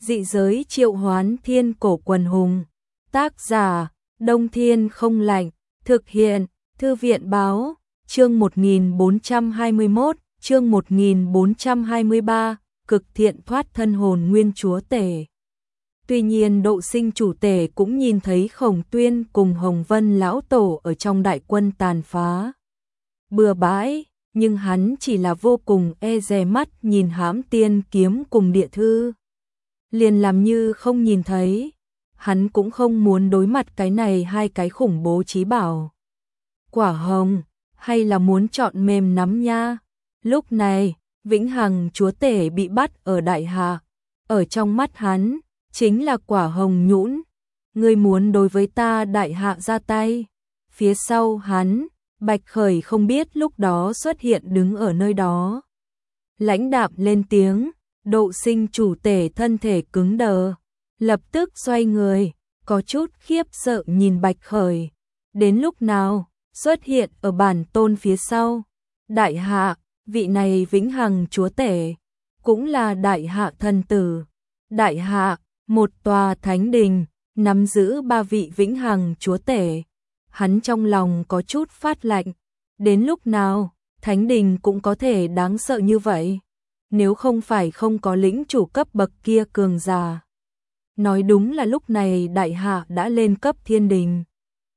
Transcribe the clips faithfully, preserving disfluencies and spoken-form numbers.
Dị giới triệu hoán thiên cổ quần hùng. Tác giả, Đông Thiên Không Lạnh. Thực hiện, Thư viện Báo. Chương một nghìn bốn trăm hai mươi mốt, chương một nghìn bốn trăm hai mươi ba, cực thiện thoát thân hồn nguyên chúa tể. Tuy nhiên Độ Sinh chủ tể cũng nhìn thấy Khổng Tuyên cùng Hồng Vân lão tổ ở trong đại quân tàn phá bừa bãi, nhưng hắn chỉ là vô cùng e dè mắt nhìn hãm tiên kiếm cùng địa thư, liền làm như không nhìn thấy. Hắn cũng không muốn đối mặt cái này hai cái khủng bố chí bảo. Quả hồng, hay là muốn chọn mềm nắm nha. Lúc này, Vĩnh Hằng chúa tể bị bắt ở đại hạ, ở trong mắt hắn chính là quả hồng nhũn. Ngươi muốn đối với ta đại hạ ra tay? Phía sau hắn, Bạch Khởi không biết lúc đó xuất hiện đứng ở nơi đó. Lãnh đạm lên tiếng, Độ Sinh chủ tể thân thể cứng đờ, lập tức xoay người, có chút khiếp sợ nhìn Bạch Khởi. Đến lúc nào, xuất hiện ở bản tôn phía sau. Đại hạ, vị này Vĩnh Hằng chúa tể, cũng là đại hạ thần tử. Đại hạ, một tòa thánh đình, nắm giữ ba vị Vĩnh Hằng chúa tể. Hắn trong lòng có chút phát lạnh. Đến lúc nào, thánh đình cũng có thể đáng sợ như vậy? Nếu không phải không có lĩnh chủ cấp bậc kia cường giả. Nói đúng là lúc này đại hạ đã lên cấp thiên đình.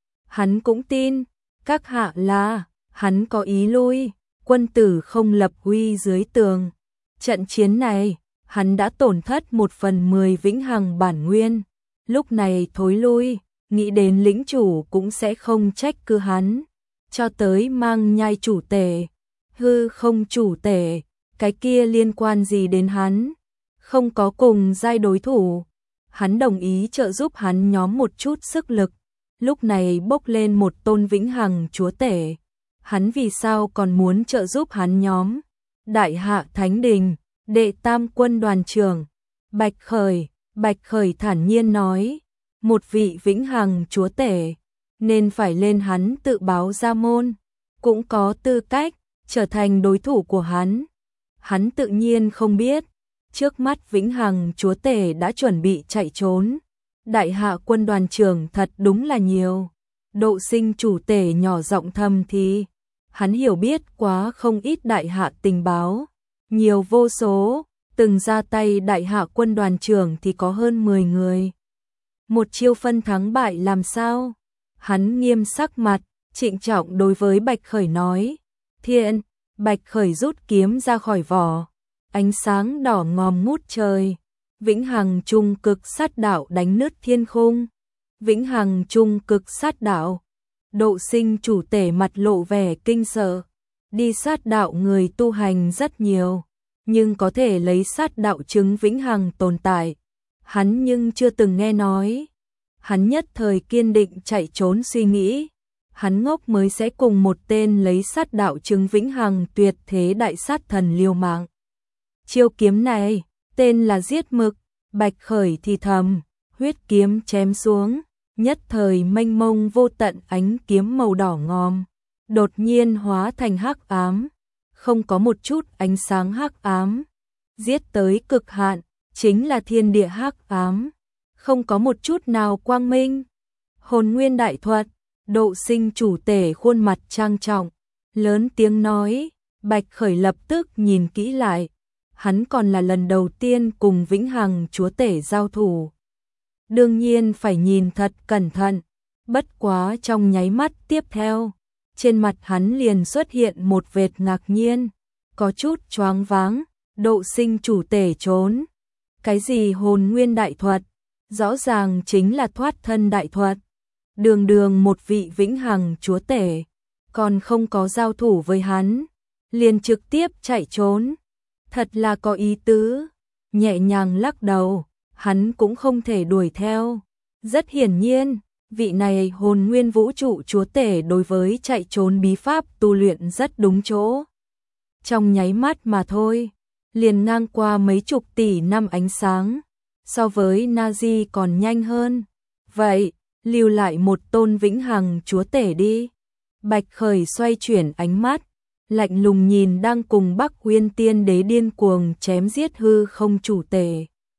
Hắn cũng tin, các hạ là, hắn có ý lui, quân tử không lập uy dưới tường. Trận chiến này, hắn đã tổn thất một phần mười Vĩnh Hằng bản nguyên. Lúc này thối lui, nghĩ đến lĩnh chủ cũng sẽ không trách cứ hắn. Cho tới mang nhai chủ tể, hư không chủ tể, cái kia liên quan gì đến hắn? Không có cùng giai đối thủ. Hắn đồng ý trợ giúp hắn nhóm một chút sức lực. Lúc này bốc lên một tôn Vĩnh Hằng chúa tể. Hắn vì sao còn muốn trợ giúp hắn nhóm? Đại hạ thánh đình, đệ tam quân đoàn trưởng, Bạch Khởi, Bạch Khởi thản nhiên nói, một vị Vĩnh Hằng chúa tể, nên phải lên hắn tự báo ra môn, cũng có tư cách trở thành đối thủ của hắn. Hắn tự nhiên không biết, trước mắt Vĩnh Hằng chúa tể đã chuẩn bị chạy trốn. Đại hạ quân đoàn trưởng thật đúng là nhiều. Độ Sinh chủ tể nhỏ giọng thầm thì, hắn hiểu biết quá không ít đại hạ tình báo, nhiều vô số, từng ra tay đại hạ quân đoàn trưởng thì có hơn mười người. Một chiêu phân thắng bại làm sao? Hắn nghiêm sắc mặt, trịnh trọng đối với Bạch Khởi nói. Thiện, Bạch Khởi rút kiếm ra khỏi vỏ, ánh sáng đỏ ngòm ngút trời. Vĩnh Hằng trung cực sát đạo đánh nứt thiên khung. Vĩnh Hằng trung cực sát đạo. Độ Sinh chủ tể mặt lộ vẻ kinh sợ. Đi sát đạo người tu hành rất nhiều, nhưng có thể lấy sát đạo chứng Vĩnh Hằng tồn tại, hắn nhưng chưa từng nghe nói. Hắn nhất thời kiên định chạy trốn suy nghĩ. Hắn ngốc mới sẽ cùng một tên lấy sát đạo chứng Vĩnh Hằng tuyệt thế đại sát thần liều mạng. Chiêu kiếm này, tên là giết mực. Bạch Khởi thì thầm, huyết kiếm chém xuống, nhất thời mênh mông vô tận ánh kiếm màu đỏ ngòm, đột nhiên hóa thành hắc ám, không có một chút ánh sáng hắc ám, giết tới cực hạn, chính là thiên địa hắc ám, không có một chút nào quang minh. Hồn nguyên đại thuật. Độ Sinh chủ tể khuôn mặt trang trọng, lớn tiếng nói. Bạch Khởi lập tức nhìn kỹ lại. Hắn còn là lần đầu tiên cùng Vĩnh Hằng chúa tể giao thủ, đương nhiên phải nhìn thật cẩn thận. Bất quá trong nháy mắt tiếp theo, trên mặt hắn liền xuất hiện một vệt ngạc nhiên, có chút choáng váng. Độ Sinh chủ tể trốn. Cái gì hồn nguyên đại thuật? Rõ ràng chính là thoát thân đại thuật. Đường đường một vị Vĩnh Hằng chúa tể, còn không có giao thủ với hắn, liền trực tiếp chạy trốn. Thật là có ý tứ. Nhẹ nhàng lắc đầu, hắn cũng không thể đuổi theo. Rất hiển nhiên, vị này hồn nguyên vũ trụ chúa tể đối với chạy trốn bí pháp tu luyện rất đúng chỗ. Trong nháy mắt mà thôi, liền ngang qua mấy chục tỷ năm ánh sáng, so với Nazi còn nhanh hơn. Vậy, lưu lại một tôn Vĩnh Hằng chúa tể đi. Bạch Khởi xoay chuyển ánh mắt, lạnh lùng nhìn đang cùng Bắc Uyên Tiên Đế điên cuồng chém giết hư không chủ tể.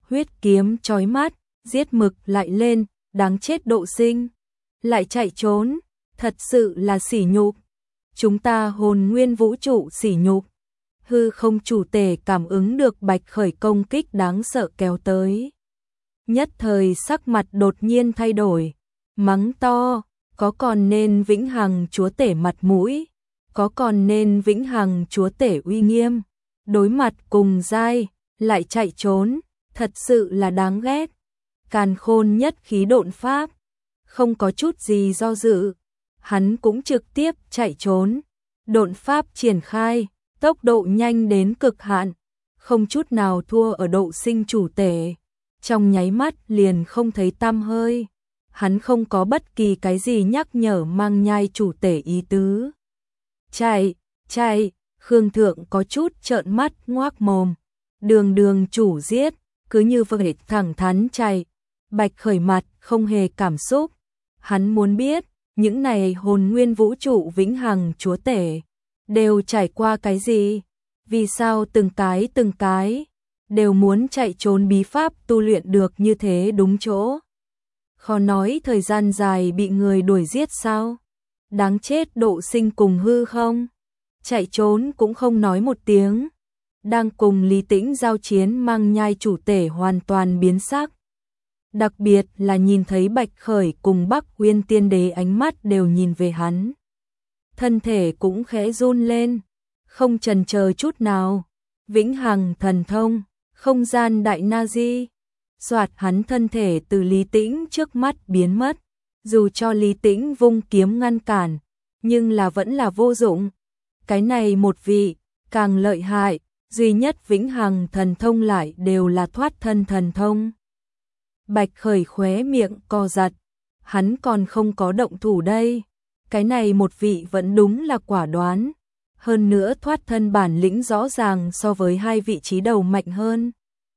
huyết kiếm chói mắt, giết mực lại lên, đáng chết Độ Sinh. Lại chạy trốn, thật sự là sỉ nhục. Chúng ta hồn nguyên vũ trụ sỉ nhục. Hư không chủ tể cảm ứng được Bạch Khởi công kích đáng sợ kéo tới. Nhất thời sắc mặt đột nhiên thay đổi, mắng to, có còn nên vĩnh hằng chúa tể mặt mũi, có còn nên vĩnh hằng chúa tể uy nghiêm, đối mặt cùng giai, lại chạy trốn, thật sự là đáng ghét. Càn Khôn nhất khí độn pháp, không có chút gì do dự, hắn cũng trực tiếp chạy trốn, độn pháp triển khai, tốc độ nhanh đến cực hạn, không chút nào thua ở Độ Sinh chủ tể, trong nháy mắt liền không thấy tăm hơi. Hắn không có bất kỳ cái gì nhắc nhở mang nhai chủ tể ý tứ. Chạy, chạy, Khương Thượng có chút trợn mắt ngoác mồm, đường đường chủ giết, cứ như vậy thẳng thắn chạy. Bạch Khởi mặt không hề cảm xúc, hắn muốn biết, những này hồn nguyên vũ trụ vĩnh hằng chúa tể, đều trải qua cái gì? Vì sao từng cái từng cái, đều muốn chạy trốn bí pháp tu luyện được như thế đúng chỗ? Khó nói thời gian dài bị người đuổi giết sao? Đáng chết Độ Sinh cùng hư không? Chạy trốn cũng không nói một tiếng. Đang cùng Lý Tĩnh giao chiến mang nhai chủ tể hoàn toàn biến sắc. Đặc biệt là nhìn thấy Bạch Khởi cùng Bắc Uyên Tiên Đế ánh mắt đều nhìn về hắn. Thân thể cũng khẽ run lên, không chần chờ chút nào. Vĩnh hằng thần thông, không gian đại na di. Soạt hắn thân thể từ Lý Tĩnh trước mắt biến mất. Dù cho Lý Tĩnh vung kiếm ngăn cản, nhưng là vẫn là vô dụng. Cái này một vị, càng lợi hại, duy nhất vĩnh hằng thần thông lại đều là thoát thân thần thông. Bạch Khởi khóe miệng co giật, hắn còn không có động thủ đây. Cái này một vị vẫn đúng là quả đoán. Hơn nữa thoát thân bản lĩnh rõ ràng so với hai vị trí đầu mạnh hơn.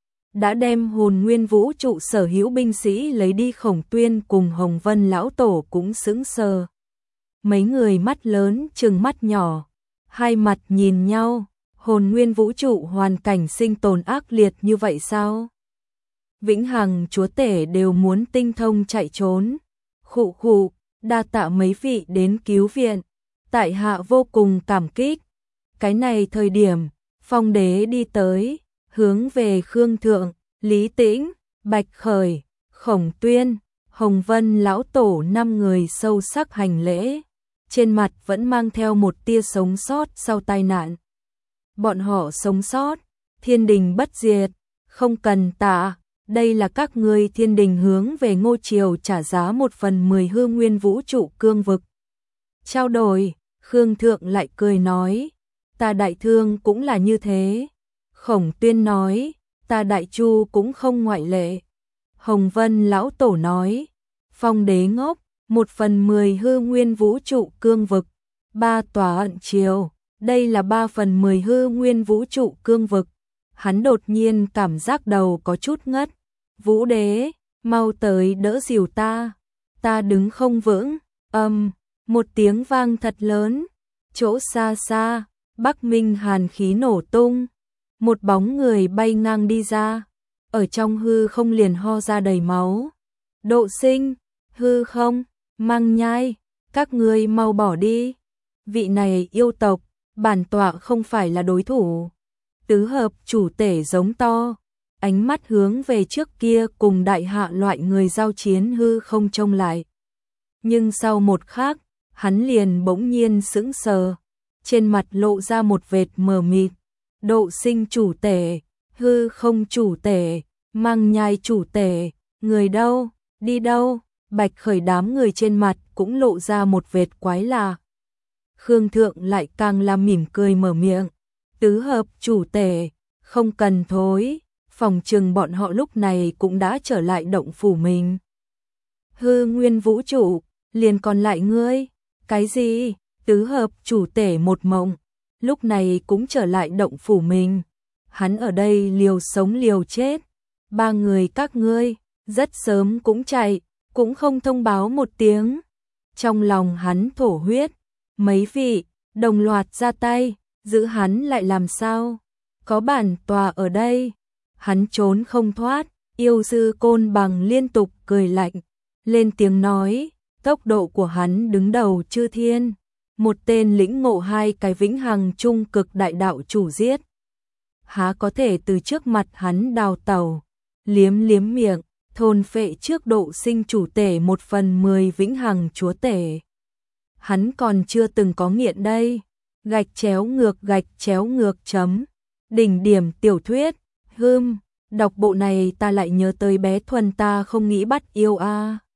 Đã đem hồn nguyên vũ trụ sở hữu binh sĩ lấy đi. Khổng Tuyên cùng Hồng Vân lão tổ cũng sững sờ. Mấy người mắt lớn trừng mắt nhỏ, hai mặt nhìn nhau, hồn nguyên vũ trụ hoàn cảnh sinh tồn ác liệt như vậy sao? Vĩnh hằng chúa tể đều muốn tinh thông chạy trốn. Khụ khụ, đa tạ mấy vị đến cứu viện, tại hạ vô cùng cảm kích. Cái này thời điểm, Phong Đế đi tới, hướng về Khương Thượng, Lý Tĩnh, Bạch Khởi, Khổng Tuyên, Hồng Vân lão tổ năm người sâu sắc hành lễ, trên mặt vẫn mang theo một tia sống sót sau tai nạn. Bọn họ sống sót, thiên đình bất diệt, không cần tạ, đây là các ngươi thiên đình hướng về Ngô Triều trả giá một phần mười hư nguyên vũ trụ cương vực. Trao đổi, Khương Thượng lại cười nói, ta Đại Thương cũng là như thế. Khổng Tuyên nói, ta Đại Chu cũng không ngoại lệ. Hồng Vân lão tổ nói, Phong Đế ngốc, một phần mười hư nguyên vũ trụ cương vực, ba tòa ẩn triều, đây là ba phần mười hư nguyên vũ trụ cương vực. Hắn đột nhiên cảm giác đầu có chút ngất. Vũ Đế, mau tới đỡ dìu ta, ta đứng không vững. Âm, một tiếng vang thật lớn, chỗ xa xa, Bắc Minh hàn khí nổ tung, một bóng người bay ngang đi ra, ở trong hư không liền ho ra đầy máu. Độ Sinh, hư không, mang nhai, các ngươi mau bỏ đi. Vị này yêu tộc, bản tọa không phải là đối thủ. Tứ hợp chủ tể giống to, ánh mắt hướng về trước kia cùng đại hạ loại người giao chiến hư không trông lại. Nhưng sau một khắc, hắn liền bỗng nhiên sững sờ, trên mặt lộ ra một vệt mờ mịt. Độ Sinh chủ tể, hư không chủ tể, mang nhai chủ tể, người đâu, đi đâu? Bạch Khởi đám người trên mặt cũng lộ ra một vệt quái lạ. Khương Thượng lại càng là mỉm cười mở miệng, tứ hợp chủ tể, không cần thối, phòng trừng bọn họ lúc này cũng đã trở lại động phủ mình. Hư nguyên vũ trụ, liền còn lại ngươi, cái gì? Tứ hợp chủ tể một mộng, lúc này cũng trở lại động phủ mình. Hắn ở đây liều sống liều chết, ba người các ngươi, rất sớm cũng chạy, cũng không thông báo một tiếng. Trong lòng hắn thổ huyết, mấy vị, đồng loạt ra tay, giữ hắn lại làm sao? Có bản tòa ở đây, hắn trốn không thoát, Yêu sư Côn Bằng liên tục cười lạnh, lên tiếng nói, tốc độ của hắn đứng đầu chư thiên, một tên lĩnh ngộ hai cái vĩnh hằng trung cực đại đạo chủ giết. Há có thể từ trước mặt hắn đào tẩu, liếm liếm miệng, thôn phệ trước độ sinh chủ tể một phần mười vĩnh hằng chúa tể. Hắn còn chưa từng có nghiện đây. Gạch chéo ngược gạch chéo ngược chấm. Đỉnh điểm tiểu thuyết, hưm, đọc bộ này ta lại nhớ tới bé Thuần ta không nghĩ bắt yêu a.